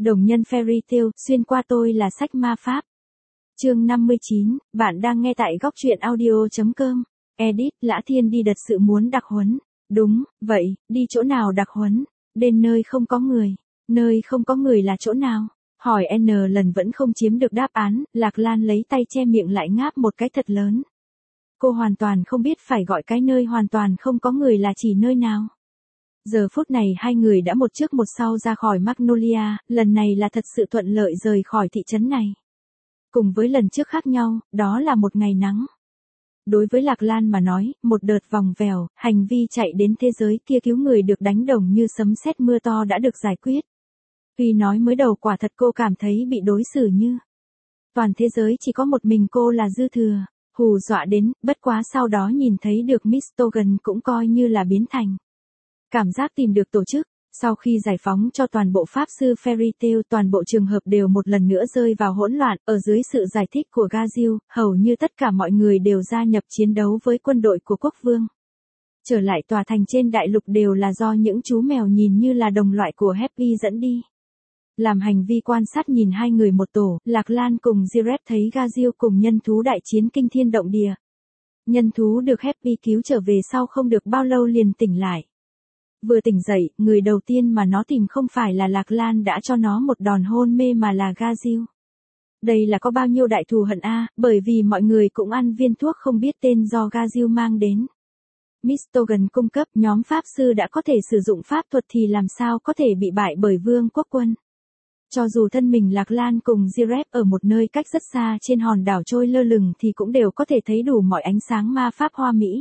Đồng nhân Fairy Tail, xuyên qua tôi là sách ma pháp. Chương 59, bạn đang nghe tại góc truyện audio.com. Edit, Lã Thiên đi đật sự muốn đặc huấn. Đúng, vậy, đi chỗ nào đặc huấn? Đến nơi không có người. Nơi không có người là chỗ nào? Hỏi N lần vẫn không chiếm được đáp án, Lạc Lan lấy tay che miệng lại ngáp một cái thật lớn. Cô hoàn toàn không biết phải gọi cái nơi hoàn toàn không có người là chỉ nơi nào. Giờ phút này hai người đã một trước một sau ra khỏi Magnolia, lần này là thật sự thuận lợi rời khỏi thị trấn này. Cùng với lần trước khác nhau, đó là một ngày nắng. Đối với Lạc Lan mà nói, một đợt vòng vèo, hành vi chạy đến thế giới kia cứu người được đánh đồng như sấm sét mưa to đã được giải quyết. Tuy nói mới đầu quả thật cô cảm thấy bị đối xử như toàn thế giới chỉ có một mình cô là dư thừa, hù dọa đến, bất quá sau đó nhìn thấy được Miss Togan cũng coi như là biến thành. Cảm giác tìm được tổ chức, sau khi giải phóng cho toàn bộ pháp sư Fairy Tail, toàn bộ trường hợp đều một lần nữa rơi vào hỗn loạn, ở dưới sự giải thích của Gazil, hầu như tất cả mọi người đều gia nhập chiến đấu với quân đội của quốc vương. Trở lại tòa thành trên đại lục đều là do những chú mèo nhìn như là đồng loại của Happy dẫn đi. Làm hành vi quan sát nhìn hai người một tổ, Lạc Lan cùng Jirep thấy Gazil cùng nhân thú đại chiến kinh thiên động địa. Nhân thú được Happy cứu trở về sau không được bao lâu liền tỉnh lại. Vừa tỉnh dậy, người đầu tiên mà nó tìm không phải là Lạc Lan đã cho nó một đòn hôn mê mà là Gazil. Đây là có bao nhiêu đại thù hận a, bởi vì mọi người cũng ăn viên thuốc không biết tên do Gazil mang đến. Miss Togan cung cấp, nhóm pháp sư đã có thể sử dụng pháp thuật thì làm sao có thể bị bại bởi vương quốc quân. Cho dù thân mình Lạc Lan cùng Jirep ở một nơi cách rất xa trên hòn đảo trôi lơ lửng thì cũng đều có thể thấy đủ mọi ánh sáng ma pháp hoa mỹ.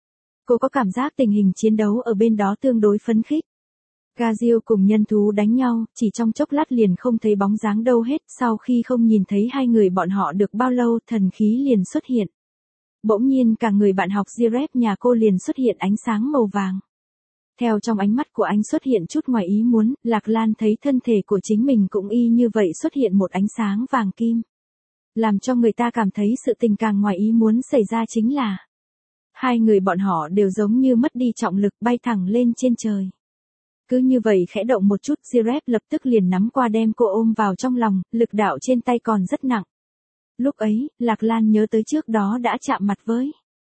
Cô có cảm giác tình hình chiến đấu ở bên đó tương đối phấn khích. Gazil cùng nhân thú đánh nhau, chỉ trong chốc lát liền không thấy bóng dáng đâu hết, sau khi không nhìn thấy hai người bọn họ được bao lâu, thần khí liền xuất hiện. Bỗng nhiên cả người bạn học Jirep nhà cô liền xuất hiện ánh sáng màu vàng. Theo trong ánh mắt của anh xuất hiện chút ngoài ý muốn, Lạc Lan thấy thân thể của chính mình cũng y như vậy xuất hiện một ánh sáng vàng kim. Làm cho người ta cảm thấy sự tình càng ngoài ý muốn xảy ra chính là hai người bọn họ đều giống như mất đi trọng lực bay thẳng lên trên trời. Cứ như vậy khẽ động một chút, Jirep lập tức liền nắm qua đem cô ôm vào trong lòng, lực đạo trên tay còn rất nặng. Lúc ấy, Lạc Lan nhớ tới trước đó đã chạm mặt với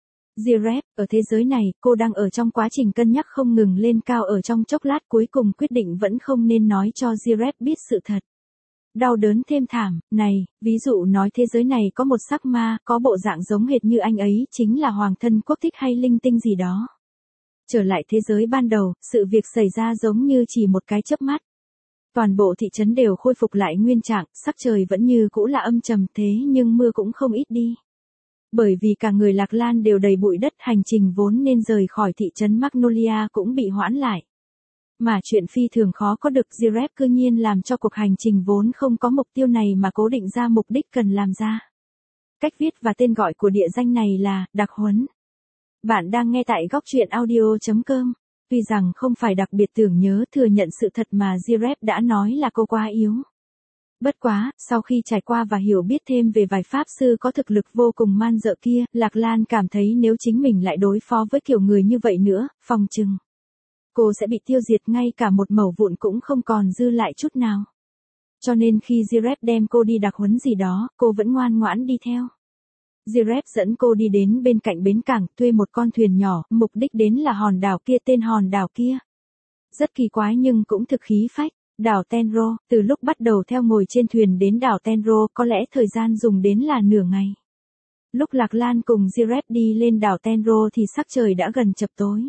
Jirep, ở thế giới này, cô đang ở trong quá trình cân nhắc không ngừng lên cao, ở trong chốc lát cuối cùng quyết định vẫn không nên nói cho Jirep biết sự thật. Đau đớn thêm thảm, này, ví dụ nói thế giới này có một sắc ma, có bộ dạng giống hệt như anh ấy, chính là hoàng thân quốc thích hay linh tinh gì đó. Trở lại thế giới ban đầu, sự việc xảy ra giống như chỉ một cái chớp mắt. Toàn bộ thị trấn đều khôi phục lại nguyên trạng, sắc trời vẫn như cũ là âm trầm thế nhưng mưa cũng không ít đi. Bởi vì cả người Lạc Lan đều đầy bụi đất, hành trình vốn nên rời khỏi thị trấn Magnolia cũng bị hoãn lại. Mà chuyện phi thường khó có được, Jirep cư nhiên làm cho cuộc hành trình vốn không có mục tiêu này mà cố định ra mục đích cần làm ra. Cách viết và tên gọi của địa danh này là đặc huấn. Bạn đang nghe tại góc truyện audio.com. Tuy rằng không phải đặc biệt tưởng nhớ thừa nhận sự thật mà Jirep đã nói là cô quá yếu. Bất quá, sau khi trải qua và hiểu biết thêm về vài pháp sư có thực lực vô cùng man dợ kia, Lạc Lan cảm thấy nếu chính mình lại đối phó với kiểu người như vậy nữa, phòng chừng cô sẽ bị tiêu diệt, ngay cả một mẩu vụn cũng không còn dư lại chút nào. Cho nên khi Jirep đem cô đi đặc huấn gì đó, cô vẫn ngoan ngoãn đi theo. Jirep dẫn cô đi đến bên cạnh bến cảng, thuê một con thuyền nhỏ, mục đích đến là hòn đảo kia, tên hòn đảo kia rất kỳ quái nhưng cũng thực khí phách. Đảo Tenro, từ lúc bắt đầu theo ngồi trên thuyền đến đảo Tenro có lẽ thời gian dùng đến là nửa ngày. Lúc Lạc Lan cùng Jirep đi lên đảo Tenro thì sắc trời đã gần chập tối.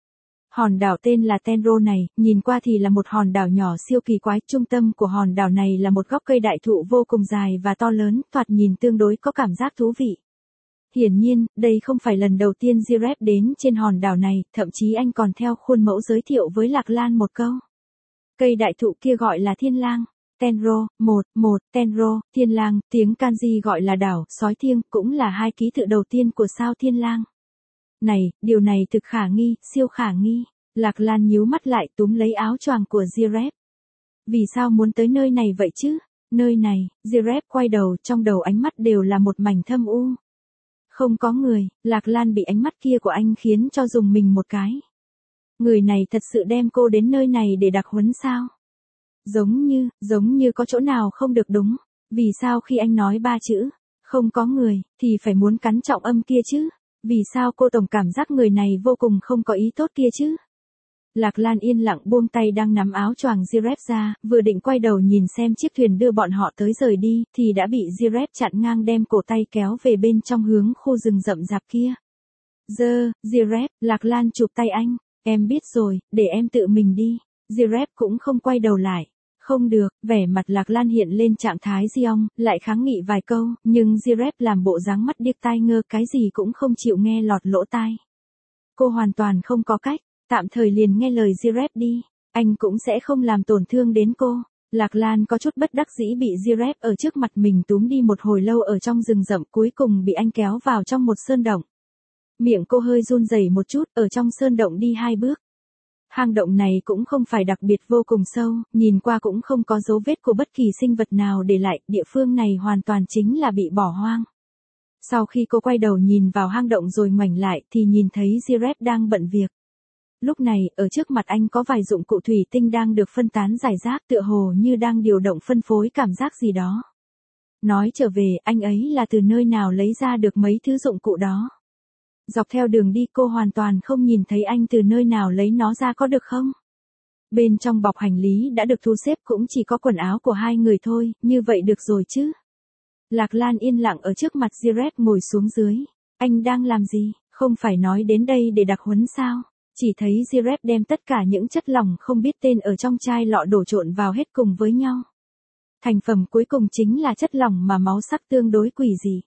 Hòn đảo tên là Tenro này, nhìn qua thì là một hòn đảo nhỏ siêu kỳ quái, trung tâm của hòn đảo này là một gốc cây đại thụ vô cùng dài và to lớn, thoạt nhìn tương đối có cảm giác thú vị. Hiển nhiên, đây không phải lần đầu tiên Jirep đến trên hòn đảo này, thậm chí anh còn theo khuôn mẫu giới thiệu với Lạc Lan một câu. Cây đại thụ kia gọi là thiên lang. Tenro, Tenro, thiên lang, tiếng kanji gọi là đảo, sói thiêng, cũng là hai ký tự đầu tiên của sao thiên lang. Này, điều này thực khả nghi, siêu khả nghi. Lạc Lan nhíu mắt lại túm lấy áo choàng của Jirep. Vì sao muốn tới nơi này vậy chứ? Nơi này, Jirep quay đầu, trong đầu ánh mắt đều là một mảnh thâm u. Không có người, Lạc Lan bị ánh mắt kia của anh khiến cho rùng mình một cái. Người này thật sự đem cô đến nơi này để đặc huấn sao? Giống như có chỗ nào không được đúng. Vì sao khi anh nói 3 chữ, không có người, thì phải muốn cắn trọng âm kia chứ? Vì sao cô tổng cảm giác người này vô cùng không có ý tốt kia chứ? Lạc Lan yên lặng buông tay đang nắm áo choàng Jirep ra, vừa định quay đầu nhìn xem chiếc thuyền đưa bọn họ tới rời đi, thì đã bị Jirep chặn ngang đem cổ tay kéo về bên trong hướng khu rừng rậm rạp kia. Jirep, Lạc Lan chụp tay anh, em biết rồi, để em tự mình đi. Jirep cũng không quay đầu lại. Không được, vẻ mặt Lạc Lan hiện lên trạng thái Giong, lại kháng nghị vài câu, nhưng Jirep làm bộ dáng mắt điếc tai ngơ cái gì cũng không chịu nghe lọt lỗ tai. Cô hoàn toàn không có cách, tạm thời liền nghe lời Jirep đi, anh cũng sẽ không làm tổn thương đến cô. Lạc Lan có chút bất đắc dĩ bị Jirep ở trước mặt mình túm đi một hồi lâu ở trong rừng rậm, cuối cùng bị anh kéo vào trong một sơn động. Miệng cô hơi run rẩy một chút, ở trong sơn động đi 2 bước. Hang động này cũng không phải đặc biệt vô cùng sâu, nhìn qua cũng không có dấu vết của bất kỳ sinh vật nào để lại, địa phương này hoàn toàn chính là bị bỏ hoang. Sau khi cô quay đầu nhìn vào hang động rồi ngoảnh lại thì nhìn thấy Jirep đang bận việc. Lúc này, ở trước mặt anh có vài dụng cụ thủy tinh đang được phân tán rải rác, tựa hồ như đang điều động phân phối cảm giác gì đó. Nói trở về, anh ấy là từ nơi nào lấy ra được mấy thứ dụng cụ đó? Dọc theo đường đi cô hoàn toàn không nhìn thấy anh từ nơi nào lấy nó ra có được không? Bên trong bọc hành lý đã được thu xếp cũng chỉ có quần áo của 2 người thôi, như vậy được rồi chứ? Lạc Lan yên lặng ở trước mặt Jirep ngồi xuống dưới. Anh đang làm gì? Không phải nói đến đây để đặc huấn sao? Chỉ thấy Jirep đem tất cả những chất lỏng không biết tên ở trong chai lọ đổ trộn vào hết cùng với nhau. Thành phẩm cuối cùng chính là chất lỏng mà máu sắc tương đối quỷ dị.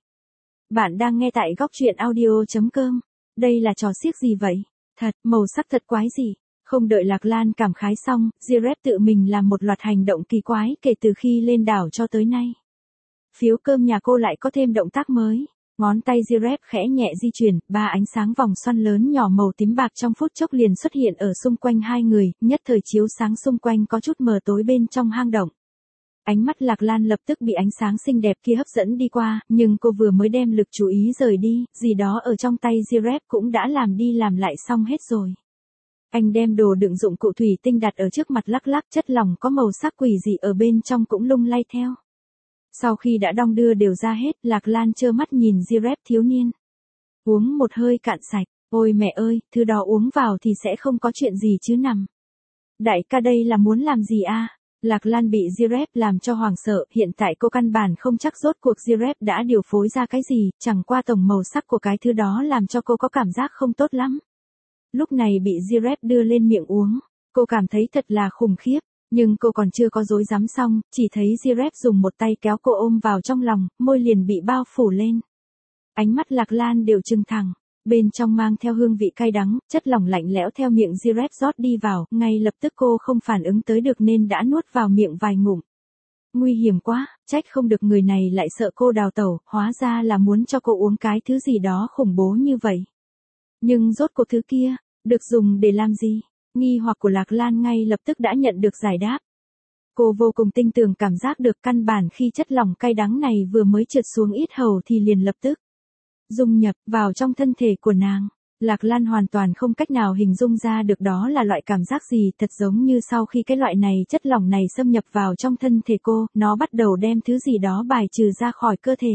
Bạn đang nghe tại góc truyện audio.com. Đây là trò xiếc gì vậy? Thật, màu sắc thật quái dị. Không đợi Lạc Lan cảm khái xong, Jirep tự mình làm một loạt hành động kỳ quái kể từ khi lên đảo cho tới nay. Phiếu cơm nhà cô lại có thêm động tác mới. Ngón tay Jirep khẽ nhẹ di chuyển, 3 ánh sáng vòng xoăn lớn nhỏ màu tím bạc trong phút chốc liền xuất hiện ở xung quanh 2 người, nhất thời chiếu sáng xung quanh có chút mờ tối bên trong hang động. Ánh mắt Lạc Lan lập tức bị ánh sáng xinh đẹp kia hấp dẫn đi qua, nhưng cô vừa mới đem lực chú ý rời đi, gì đó ở trong tay Jirep cũng đã làm đi làm lại xong hết rồi. Anh đem đồ đựng dụng cụ thủy tinh đặt ở trước mặt lắc lắc, chất lỏng có màu sắc quỷ dị ở bên trong cũng lung lay theo. Sau khi đã đong đưa đều ra hết, Lạc Lan trơ mắt nhìn Jirep thiếu niên. Uống một hơi cạn sạch, ôi mẹ ơi, thứ đó uống vào thì sẽ không có chuyện gì chứ nằm. Đại ca đây là muốn làm gì a? Lạc Lan bị Jirep làm cho hoảng sợ, hiện tại cô căn bản không chắc rốt cuộc Jirep đã điều phối ra cái gì, chẳng qua tổng màu sắc của cái thứ đó làm cho cô có cảm giác không tốt lắm. Lúc này bị Jirep đưa lên miệng uống, cô cảm thấy thật là khủng khiếp, nhưng cô còn chưa có dối dám xong, chỉ thấy Jirep dùng một tay kéo cô ôm vào trong lòng, môi liền bị bao phủ lên. Ánh mắt Lạc Lan đều trừng thẳng. Bên trong mang theo hương vị cay đắng, chất lỏng lạnh lẽo theo miệng Jirep rót đi vào, ngay lập tức cô không phản ứng tới được nên đã nuốt vào miệng vài ngụm. Nguy hiểm quá, trách không được người này lại sợ cô đào tẩu, hóa ra là muốn cho cô uống cái thứ gì đó khủng bố như vậy. Nhưng rốt cuộc thứ kia, được dùng để làm gì? Nghi hoặc của Lạc Lan ngay lập tức đã nhận được giải đáp. Cô vô cùng tin tưởng cảm giác được căn bản khi chất lỏng cay đắng này vừa mới trượt xuống yết hầu thì liền lập tức dung nhập vào trong thân thể của nàng. Lạc Lan hoàn toàn không cách nào hình dung ra được đó là loại cảm giác gì, thật giống như sau khi cái loại này chất lỏng này xâm nhập vào trong thân thể cô, nó bắt đầu đem thứ gì đó bài trừ ra khỏi cơ thể.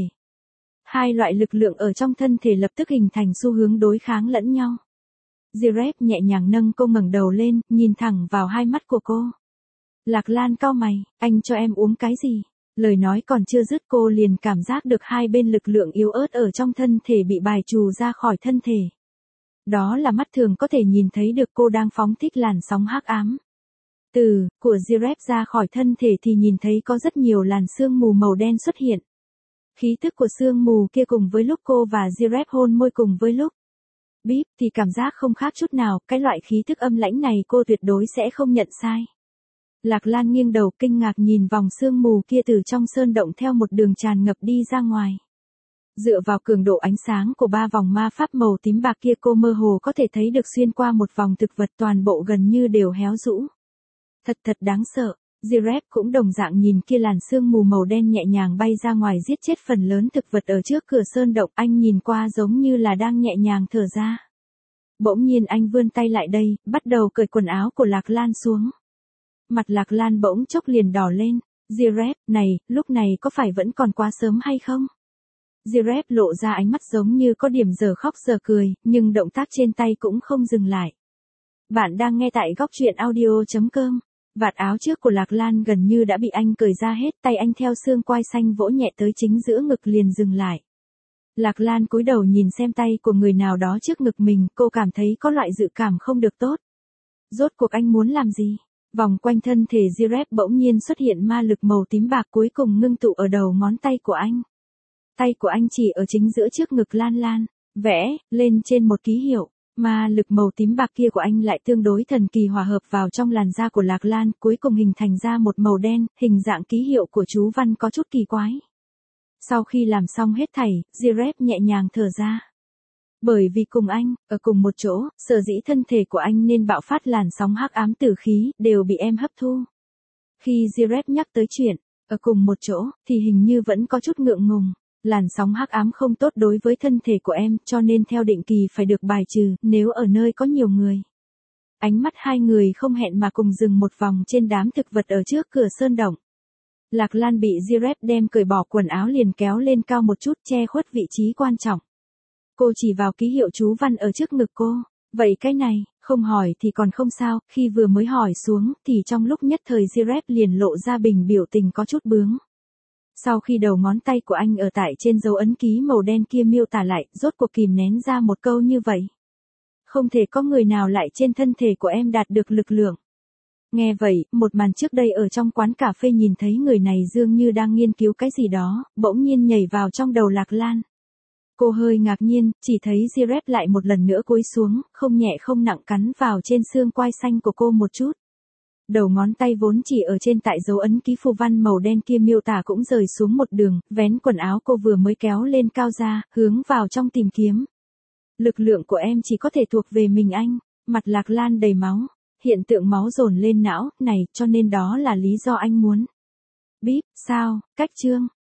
2 loại lực lượng ở trong thân thể lập tức hình thành xu hướng đối kháng lẫn nhau. Jirep nhẹ nhàng nâng cô ngẩng đầu lên, nhìn thẳng vào 2 mắt của cô. Lạc Lan cau mày, anh cho em uống cái gì? Lời nói còn chưa dứt cô liền cảm giác được 2 bên lực lượng yếu ớt ở trong thân thể bị bài trừ ra khỏi thân thể. Đó là mắt thường có thể nhìn thấy được cô đang phóng thích làn sóng hắc ám. Từ của Jirep ra khỏi thân thể thì nhìn thấy có rất nhiều làn sương mù màu đen xuất hiện. Khí tức của sương mù kia cùng với lúc cô và Jirep hôn môi cùng với lúc bíp thì cảm giác không khác chút nào, cái loại khí tức âm lãnh này cô tuyệt đối sẽ không nhận sai. Lạc Lan nghiêng đầu kinh ngạc nhìn vòng sương mù kia từ trong sơn động theo một đường tràn ngập đi ra ngoài. Dựa vào cường độ ánh sáng của 3 vòng ma pháp màu tím bạc kia cô mơ hồ có thể thấy được xuyên qua một vòng thực vật toàn bộ gần như đều héo rũ. Thật đáng sợ. Jirep cũng đồng dạng nhìn kia làn sương mù màu đen nhẹ nhàng bay ra ngoài giết chết phần lớn thực vật ở trước cửa sơn động, anh nhìn qua giống như là đang nhẹ nhàng thở ra. Bỗng nhiên anh vươn tay lại đây, bắt đầu cởi quần áo của Lạc Lan xuống. Mặt Lạc Lan bỗng chốc liền đỏ lên. Girep, này, lúc này có phải vẫn còn quá sớm hay không? Girep lộ ra ánh mắt giống như có điểm giờ khóc giờ cười, nhưng động tác trên tay cũng không dừng lại. Bạn đang nghe tại góc truyện audio.com. Vạt áo trước của Lạc Lan gần như đã bị anh cởi ra hết, tay anh theo xương quai xanh vỗ nhẹ tới chính giữa ngực liền dừng lại. Lạc Lan cúi đầu nhìn xem tay của người nào đó trước ngực mình, cô cảm thấy có loại dự cảm không được tốt. Rốt cuộc anh muốn làm gì? Vòng quanh thân thể Girep bỗng nhiên xuất hiện ma lực màu tím bạc cuối cùng ngưng tụ ở đầu ngón tay của anh. Tay của anh chỉ ở chính giữa trước ngực Lan Lan, vẽ lên trên một ký hiệu. Ma lực màu tím bạc kia của anh lại tương đối thần kỳ hòa hợp vào trong làn da của Lạc Lan, cuối cùng hình thành ra một màu đen, hình dạng ký hiệu của chú văn có chút kỳ quái. Sau khi làm xong hết thảy, Girep nhẹ nhàng thở ra. Bởi vì cùng anh, ở cùng một chỗ, sở dĩ thân thể của anh nên bạo phát làn sóng hắc ám tử khí, đều bị em hấp thu. Khi Girep nhắc tới chuyện, ở cùng một chỗ, thì hình như vẫn có chút ngượng ngùng. Làn sóng hắc ám không tốt đối với thân thể của em, cho nên theo định kỳ phải được bài trừ, nếu ở nơi có nhiều người. Ánh mắt hai người không hẹn mà cùng dừng một vòng trên đám thực vật ở trước cửa sơn động. Lạc Lan bị Girep đem cởi bỏ quần áo liền kéo lên cao một chút che khuất vị trí quan trọng. Cô chỉ vào ký hiệu chú văn ở trước ngực cô. Vậy cái này, không hỏi thì còn không sao, khi vừa mới hỏi xuống thì trong lúc nhất thời Girep liền lộ ra bình biểu tình có chút bướng. Sau khi đầu ngón tay của anh ở tại trên dấu ấn ký màu đen kia miêu tả lại, rốt cuộc kìm nén ra một câu như vậy. Không thể có người nào lại trên thân thể của em đạt được lực lượng. Nghe vậy, một màn trước đây ở trong quán cà phê nhìn thấy người này dường như đang nghiên cứu cái gì đó, bỗng nhiên nhảy vào trong đầu Lạc Lan. Cô hơi ngạc nhiên, chỉ thấy Girep lại một lần nữa cúi xuống, không nhẹ không nặng cắn vào trên xương quai xanh của cô một chút. Đầu ngón tay vốn chỉ ở trên tại dấu ấn ký phù văn màu đen kia miêu tả cũng rời xuống một đường, vén quần áo cô vừa mới kéo lên cao ra, hướng vào trong tìm kiếm. Lực lượng của em chỉ có thể thuộc về mình anh. Mặt Lạc Lan đầy máu, hiện tượng máu dồn lên não, này, cho nên đó là lý do anh muốn. Bíp, sao, cách chương.